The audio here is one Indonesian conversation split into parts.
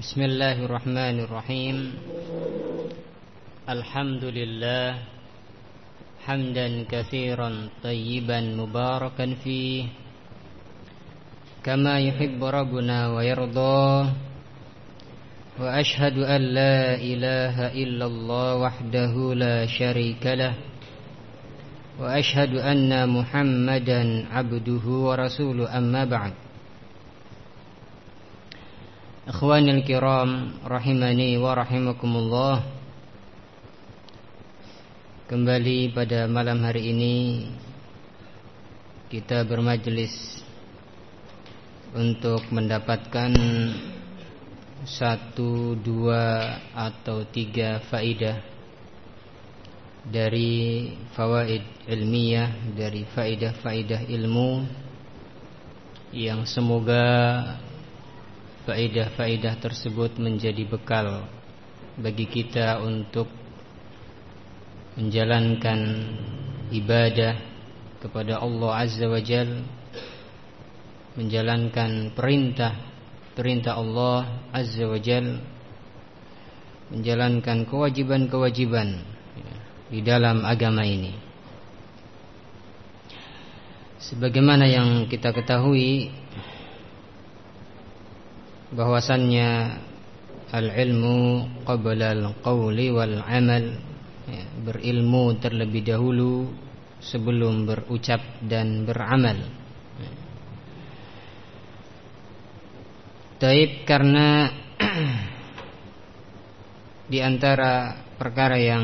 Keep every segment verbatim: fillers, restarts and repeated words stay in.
Bismillahirrahmanirrahim. Alhamdulillah hamdan katsiran tayyiban mubarakan fih kama yuhibbu rabbuna wa yarda. Wa ashhadu an la ilaha illallah wahdahu la syarika lah. Wa ashhadu anna Muhammadan abduhu wa rasuluh, amma ba'd. Ikhwanil kiram rahimani wa rahimakumullah. Kembali pada malam hari ini kita bermajlis untuk mendapatkan satu, dua atau tiga faidah dari fawaid ilmiah, dari faidah-faidah ilmu yang semoga faidah-faidah tersebut menjadi bekal bagi kita untuk menjalankan ibadah kepada Allah Azza wa Jalla, menjalankan perintah perintah Allah Azza wa Jalla, menjalankan kewajiban-kewajiban di dalam agama ini. Sebagaimana yang kita ketahui bahwasannya al-ilmu qabla al-qawli wal-amal, ya, berilmu terlebih dahulu sebelum berucap dan beramal. Taib, karena di antara perkara yang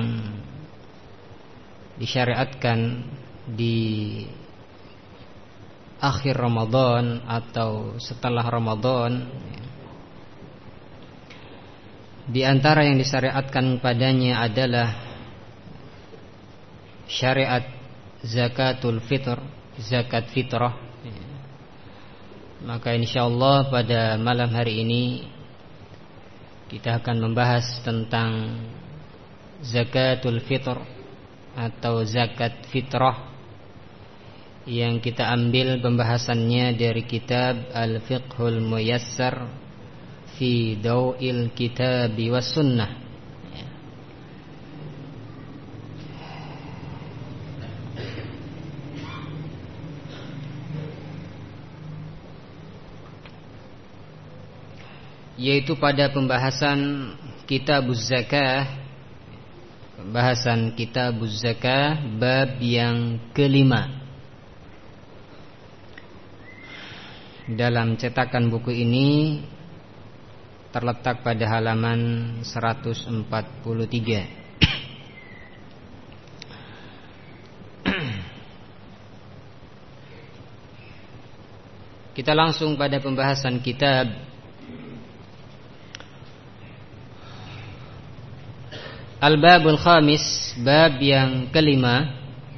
disyariatkan di akhir Ramadan atau setelah Ramadan, di antara yang disyariatkan padanya adalah syariat zakatul fitr, zakat fitrah. Maka insyaallah pada malam hari ini kita akan membahas tentang zakatul fitr atau zakat fitrah yang kita ambil pembahasannya dari kitab Al-Fiqhul Muyassar fi Daw'il Kitabi was Sunnah. Yaitu pada pembahasan Kitabuz Zakah, pembahasan Kitabuz Zakah bab yang kelima. Dalam cetakan buku ini terletak pada halaman seratus empat puluh tiga. Kita langsung pada pembahasan kitab. Al-Babul Khamis, bab yang kelima,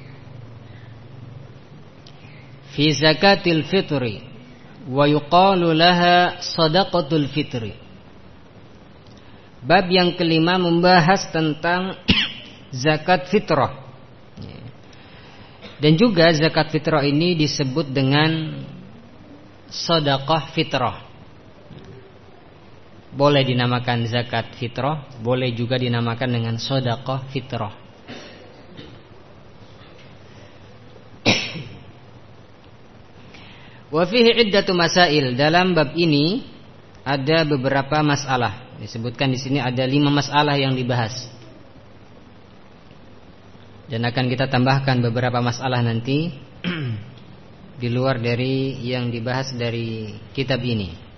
fi zakatil fitri wa yuqalu laha sadaqatul fitri. Bab yang kelima membahas tentang zakat fitrah. Dan juga zakat fitrah ini disebut dengan sedekah fitrah. Boleh dinamakan zakat fitrah, boleh juga dinamakan dengan sedekah fitrah. Wa fihi iddatu masail. Dalam bab ini ada beberapa masalah. Disebutkan di sini ada lima masalah yang dibahas. Dan akan kita tambahkan beberapa masalah nanti di luar dari yang dibahas dari kitab ini.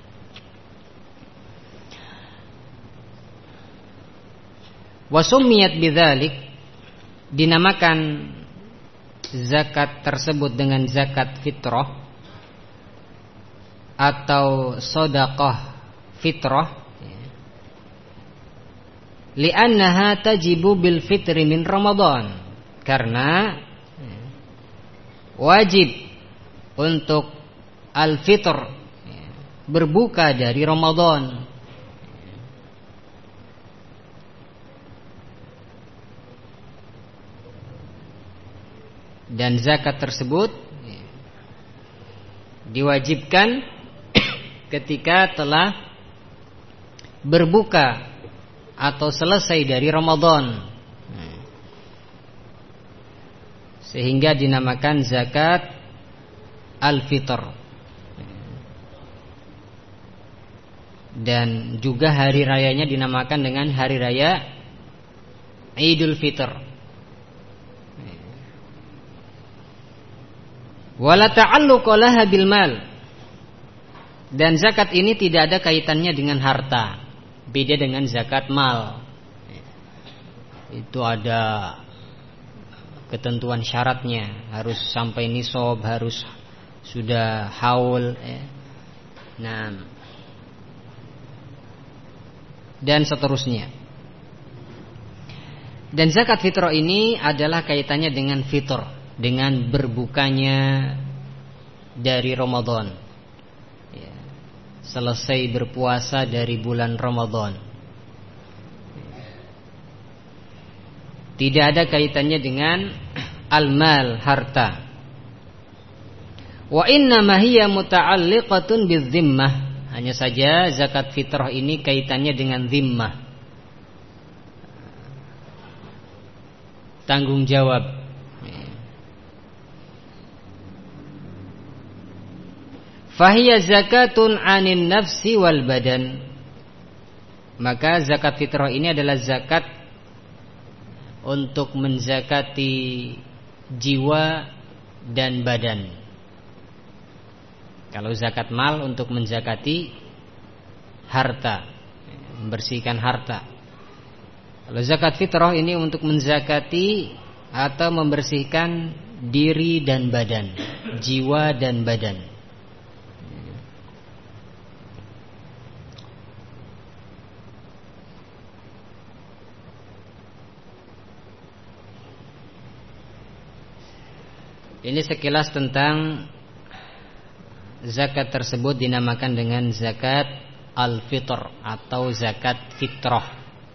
Wa summiyat bidzalik, dinamakan zakat tersebut dengan zakat fitrah atau sedekah fitrah, li'annaha tajibu bil fitri min Ramadan, karena wajib untuk al-fitr, berbuka dari Ramadan. Dan zakat tersebut diwajibkan ketika telah berbuka atau selesai dari Ramadan, sehingga dinamakan zakat al-fitr. Dan juga hari rayanya dinamakan dengan hari raya Idul Fitr. Wala ta'alluqa laha bil mal. Dan zakat ini tidak ada kaitannya dengan harta. Beda dengan zakat mal. Itu ada ketentuan syaratnya, harus sampai nisab, harus sudah haul, ya. Nah, dan seterusnya. Dan zakat fitrah ini adalah kaitannya dengan fitr, dengan berbukanya dari Ramadan, ya. Selesai berpuasa dari bulan Ramadan. Tidak ada kaitannya dengan al-mal, harta. Wa innama hiya muta'alliqatun bidzimmah. Hanya saja zakat fitrah ini kaitannya dengan zimmah, tanggung jawab. Fahiya zakatun 'anin nafsi wal badan. Maka zakat fitrah ini adalah zakat untuk menzakati jiwa dan badan. Kalau zakat mal untuk menzakati harta, membersihkan harta. Kalau zakat fitrah ini untuk menzakati atau membersihkan diri dan badan, jiwa dan badan. Ini sekilas tentang zakat tersebut, dinamakan dengan zakat al-fitr atau zakat fitrah.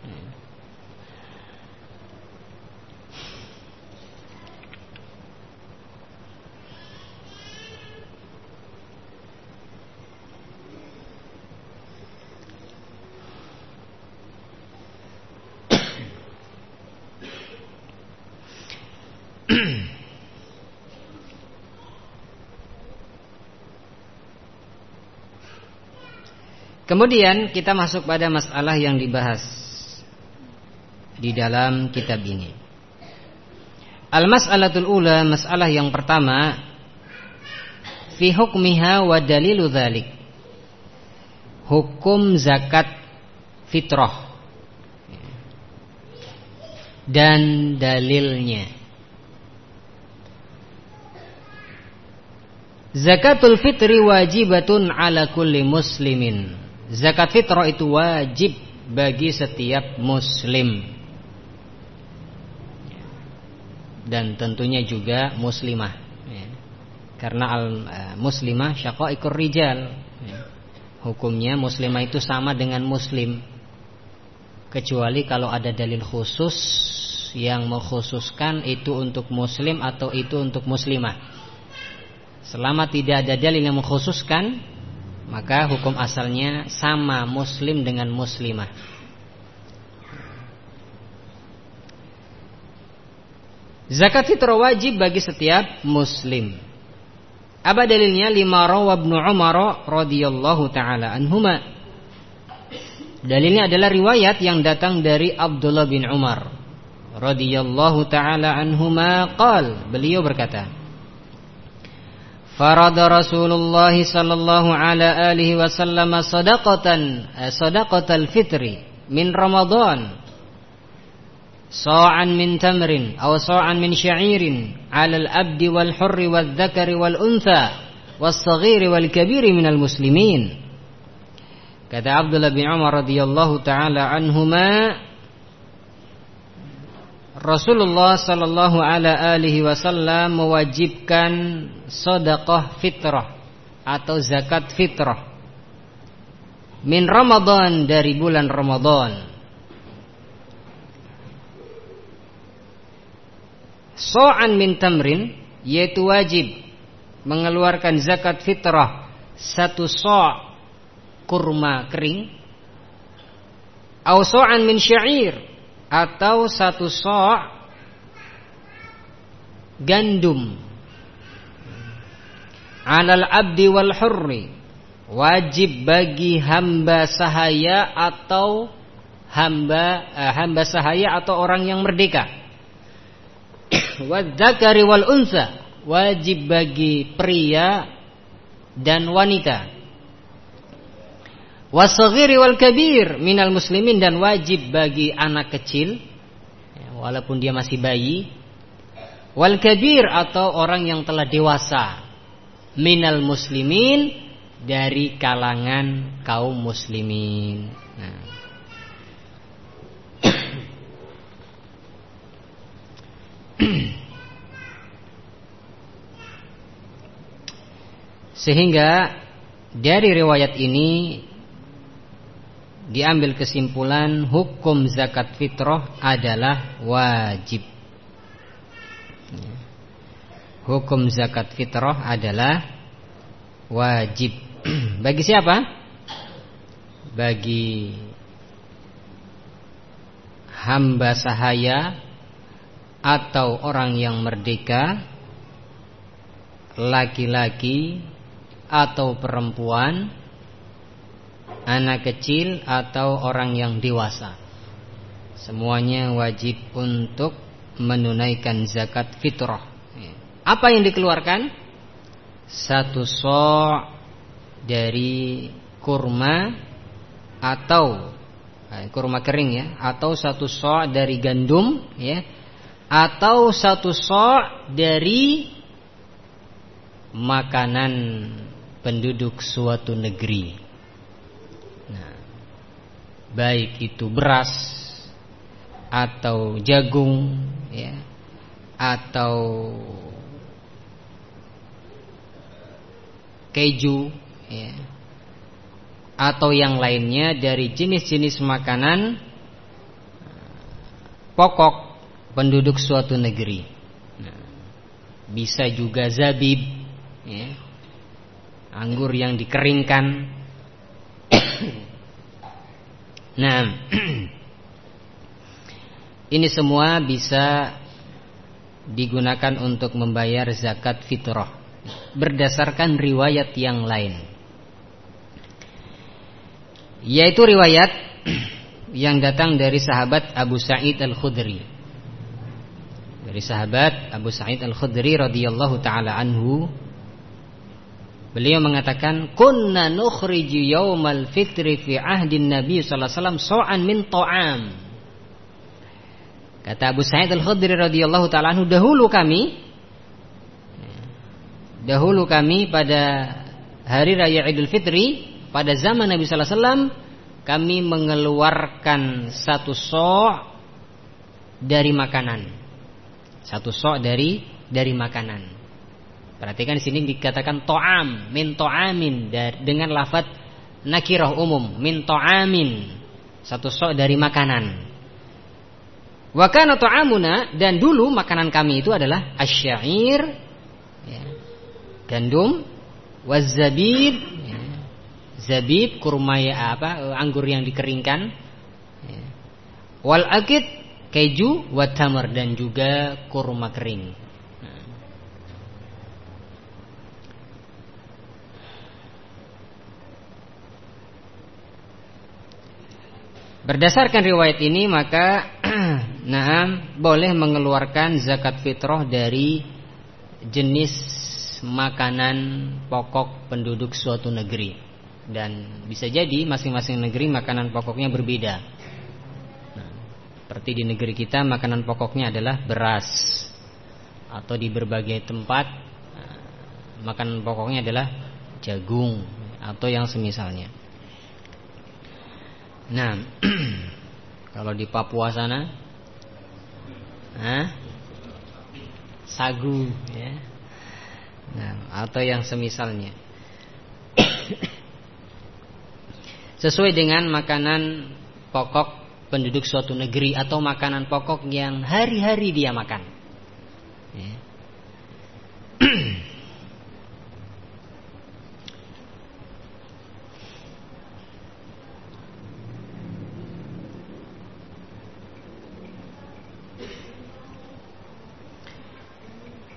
Kemudian kita masuk pada masalah yang dibahas di dalam kitab ini. Al-mas'alatul ula, masalah yang pertama, fi hukmiha wa dalilu dzalik. Hukum zakat fitrah dan dalilnya. Zakatul fitri wajibatun ala kulli muslimin. Zakat fitrah itu wajib bagi setiap muslim, dan tentunya juga muslimah, ya. Karena al-muslimah syaqaiqur rijal, ya. Hukumnya muslimah itu sama dengan muslim, kecuali kalau ada dalil khusus yang mengkhususkan itu untuk muslim atau itu untuk muslimah. Selama tidak ada dalil yang mengkhususkan, maka hukum asalnya sama muslim dengan muslimah. Zakat fitrah wajib bagi setiap muslim. Apa dalilnya? Lima rawa Ibnu Umar radhiyallahu taala anhuma. Dalilnya adalah riwayat yang datang dari Abdullah bin Umar radhiyallahu taala anhuma qal, beliau berkata, farada Rasulullah sallallahu ala alihi wasallam sadaqatan sadaqatal fitri min Ramadan sa'an min tamrin aw sa'an min sya'irin 'ala al-'abdi wal hurri wal dzakari wal untha was saghiri wal kabiri minal muslimin. Kata Abdullah bin Umar radhiyallahu taala anhuma, Rasulullah sallallahu ala alihi wasallam mewajibkan sedekah fitrah atau zakat fitrah min Ramadan, dari bulan Ramadan, so'an min tamrin, yaitu wajib mengeluarkan zakat fitrah satu so' kurma kering, Au so'an min sya'ir, atau satu so' gandum. Alal abdi wal hurri, wajib bagi hamba sahaya atau hamba eh, hamba sahaya atau orang yang merdeka. Wadzakari wal unsa, wajib bagi pria dan wanita. Wasaghiri wal kabir minal muslimin, dan wajib bagi anak kecil walaupun dia masih bayi. Wal kabir, atau orang yang telah dewasa. Minal muslimin, dari kalangan kaum muslimin. Nah. Sehingga dari riwayat ini diambil kesimpulan hukum zakat fitrah adalah wajib. Hukum zakat fitrah adalah wajib. Bagi siapa? Bagi hamba sahaya atau orang yang merdeka, laki-laki atau perempuan, anak kecil atau orang yang dewasa. Semuanya wajib untuk menunaikan zakat fitrah. Apa yang dikeluarkan? Satu so' dari kurma atau eh, kurma kering ya, atau satu so' dari gandum ya, atau satu so' dari makanan penduduk suatu negeri. Nah, baik itu beras atau jagung ya, atau keju ya, atau yang lainnya dari jenis-jenis makanan pokok penduduk suatu negeri. Nah, bisa juga zabib ya, anggur yang dikeringkan. Nah, ini semua bisa digunakan untuk membayar zakat fitrah berdasarkan riwayat yang lain, yaitu riwayat yang datang dari sahabat Abu Sa'id Al-Khudri. Dari sahabat Abu Sa'id Al-Khudri radhiyallahu taala anhu, beliau mengatakan, kunna nukhriju yaumal fitri fi ahdin Nabi sallallahu alaihi wasallam so'an min ta'am. Kata Abu Sa'id Al-Khudri radhiyallahu taala anhu, dahulu kami Dahulu kami pada hari raya Idul Fitri, pada zaman Nabi sallallahu alaihi wasallam, kami mengeluarkan satu so' dari makanan. Satu so' dari dari makanan. Perhatikan di sini dikatakan to'am, min to'amin, dengan lafadz nakirah umum, min to'amin, satu so' dari makanan. Wa kana to'amuna, dan dulu makanan kami itu adalah asyair ya, gandum, wazabib ya, zabib kurma ya, apa anggur yang dikeringkan ya, wal akid keju, watamar, dan juga kurma kering. Nah. Berdasarkan riwayat ini maka nah boleh mengeluarkan zakat fitrah dari jenis makanan pokok penduduk suatu negeri, dan bisa jadi masing-masing negeri makanan pokoknya berbeda. Nah, seperti di negeri kita makanan pokoknya adalah beras, atau di berbagai tempat nah, makanan pokoknya adalah jagung atau yang semisalnya. Nah, kalau di Papua sana, nah, sagu ya. Nah, atau yang semisalnya. Sesuai dengan makanan pokok penduduk suatu negeri atau makanan pokok yang hari-hari dia makan ya.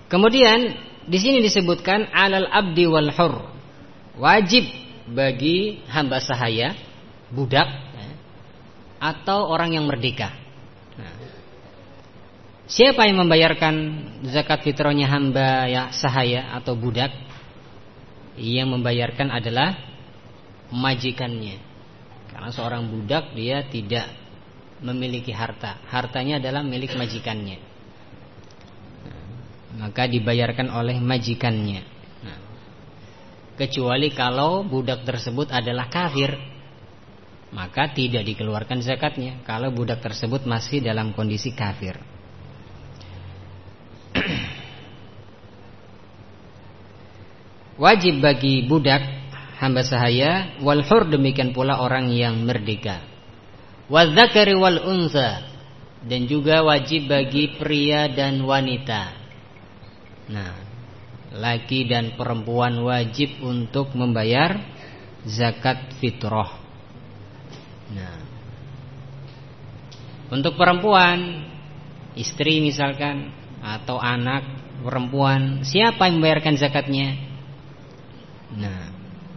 Kemudian di sini disebutkan alal abdi wal hur, wajib bagi hamba sahaya, budak ya, atau orang yang merdeka. Nah, siapa yang membayarkan zakat fitrahnya hamba ya sahaya atau budak? Yang membayarkan adalah majikannya. Karena seorang budak dia tidak memiliki harta, hartanya adalah milik majikannya. Nah, maka dibayarkan oleh majikannya. Nah, kecuali kalau budak tersebut adalah kafir, maka tidak dikeluarkan zakatnya. Kalau budak tersebut masih dalam kondisi kafir. Wajib bagi budak hamba sahaya wal hur, demikian pula orang yang merdeka. Wadzakari wal unsa, dan juga wajib bagi pria dan wanita. Nah, laki dan perempuan wajib untuk membayar zakat fitrah. Nah, untuk perempuan, istri misalkan, atau anak perempuan, siapa yang membayarkan zakatnya? Nah,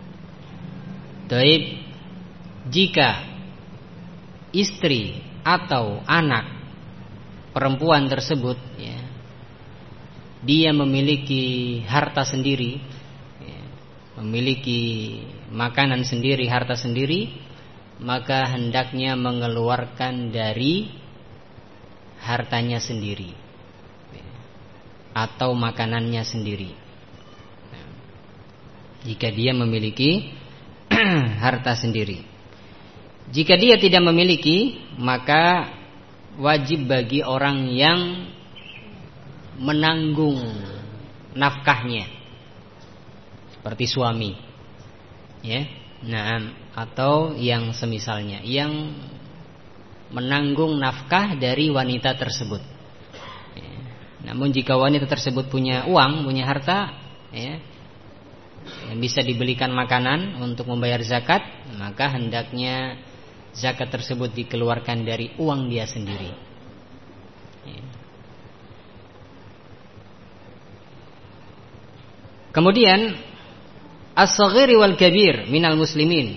taib, jika istri atau anak perempuan tersebut ya, dia memiliki harta sendiri ya, memiliki makanan sendiri, harta sendiri, maka hendaknya mengeluarkan dari hartanya sendiri ya, atau makanannya sendiri. Nah, jika dia memiliki harta sendiri. Jika dia tidak memiliki, maka wajib bagi orang yang menanggung nafkahnya, seperti suami, ya, nah, atau yang semisalnya, yang menanggung nafkah dari wanita tersebut. Ya. Namun jika wanita tersebut punya uang, punya harta, ya, yang bisa dibelikan makanan untuk membayar zakat, maka hendaknya zakat tersebut dikeluarkan dari uang dia sendiri. Ya. Kemudian as-saghiri wal kabir minal muslimin,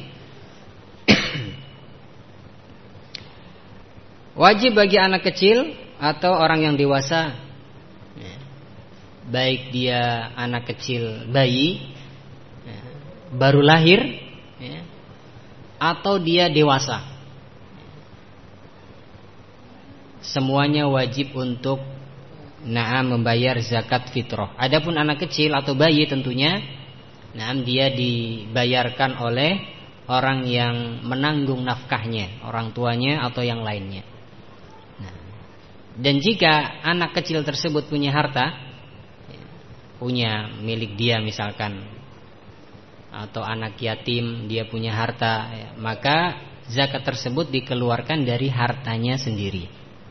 wajib bagi anak kecil atau orang yang dewasa, ya, baik dia anak kecil bayi ya, baru lahir ya, atau dia dewasa, semuanya wajib untuk na'am membayar zakat fitrah. Adapun anak kecil atau bayi tentunya na'am dia dibayarkan oleh orang yang menanggung nafkahnya, orang tuanya atau yang lainnya. Nah, dan jika anak kecil tersebut punya harta, punya milik dia misalkan, atau anak yatim dia punya harta, ya, maka zakat tersebut dikeluarkan dari hartanya sendiri.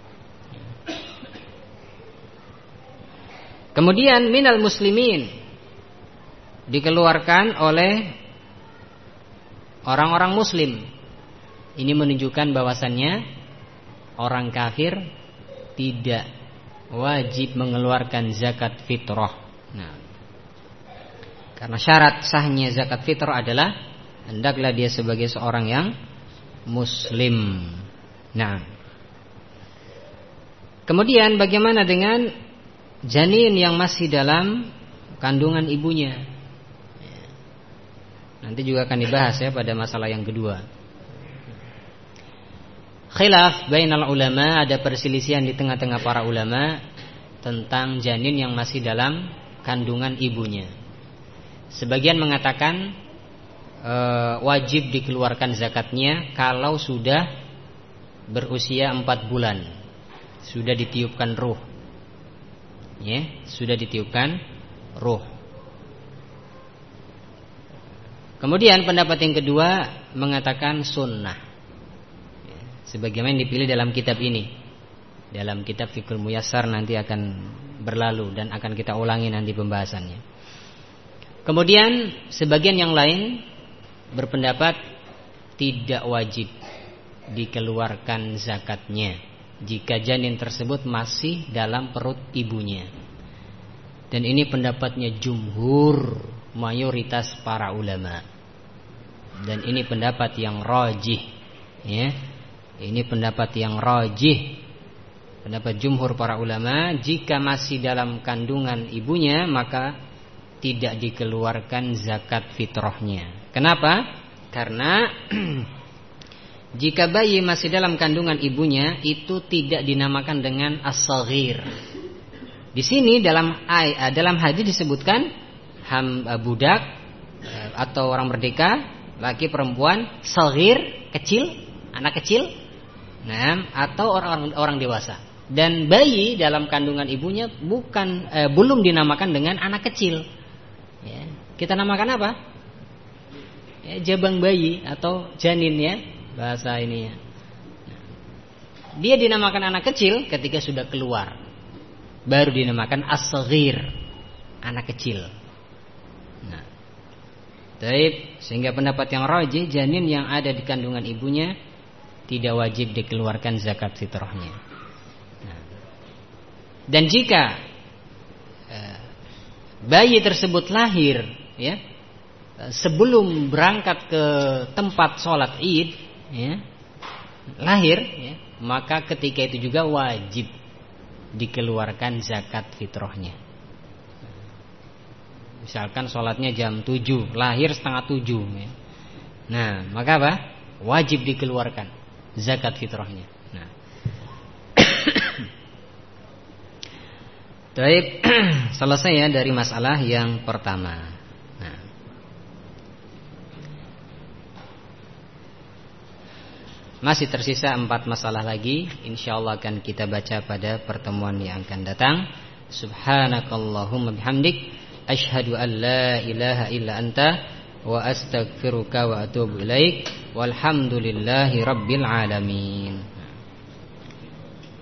Kemudian minal muslimin, dikeluarkan oleh orang-orang muslim. Ini menunjukkan bahwasannya orang kafir tidak wajib mengeluarkan zakat fitrah. Nah, karena syarat sahnya zakat fitrah adalah hendaklah dia sebagai seorang yang muslim. Nah, kemudian bagaimana dengan janin yang masih dalam kandungan ibunya? Nanti juga akan dibahas ya pada masalah yang kedua. Khilaf bainal ulama, ada perselisihan di tengah-tengah para ulama tentang janin yang masih dalam kandungan ibunya. Sebagian mengatakan e, wajib dikeluarkan zakatnya kalau sudah berusia empat bulan, sudah ditiupkan ruh. Ya, sudah ditiupkan ruh. Kemudian pendapat yang kedua mengatakan sunnah, ya, sebagaimana dipilih dalam kitab ini, dalam kitab Fiqhul Muyassar, nanti akan berlalu dan akan kita ulangi nanti pembahasannya. Kemudian sebagian yang lain berpendapat tidak wajib dikeluarkan zakatnya jika janin tersebut masih dalam perut ibunya. Dan ini pendapatnya jumhur, mayoritas para ulama. Dan ini pendapat yang rajih, ya. Ini pendapat yang rajih. Pendapat jumhur para ulama, jika masih dalam kandungan ibunya maka tidak dikeluarkan zakat fitrahnya. Kenapa? Karena jika bayi masih dalam kandungan ibunya itu tidak dinamakan dengan as-saghir. Di sini dalam dalam hadis disebutkan ham, budak atau orang merdeka, laki perempuan, saghir, kecil, anak kecil, nah, atau orang orang dewasa. Dan bayi dalam kandungan ibunya bukan eh, belum dinamakan dengan anak kecil. Ya, kita namakan apa? Ya, jabang bayi atau janin, ya bahasa ini. Ya. Dia dinamakan anak kecil ketika sudah keluar. Baru dinamakan as-saghir, anak kecil. Nah, baik, sehingga pendapat yang rajih, janin yang ada di kandungan ibunya tidak wajib dikeluarkan zakat fitrahnya. Nah, dan jika eh, bayi tersebut lahir, ya, sebelum berangkat ke tempat sholat id, ya, lahir, ya, maka ketika itu juga wajib dikeluarkan zakat fitrahnya. Misalkan sholatnya jam tujuh, lahir setengah tujuh, ya. Nah, maka apa? Wajib dikeluarkan zakat fitrahnya. Nah, baik, selesai ya dari masalah yang pertama. Nah, masih tersisa empat masalah lagi. InsyaAllah akan kita baca pada pertemuan yang akan datang. Subhanakallahumma bihamdik, asyhadu an la ilaha illa anta, wa astaghfiruka wa atubu ilaik. Walhamdulillahi rabbil alamin.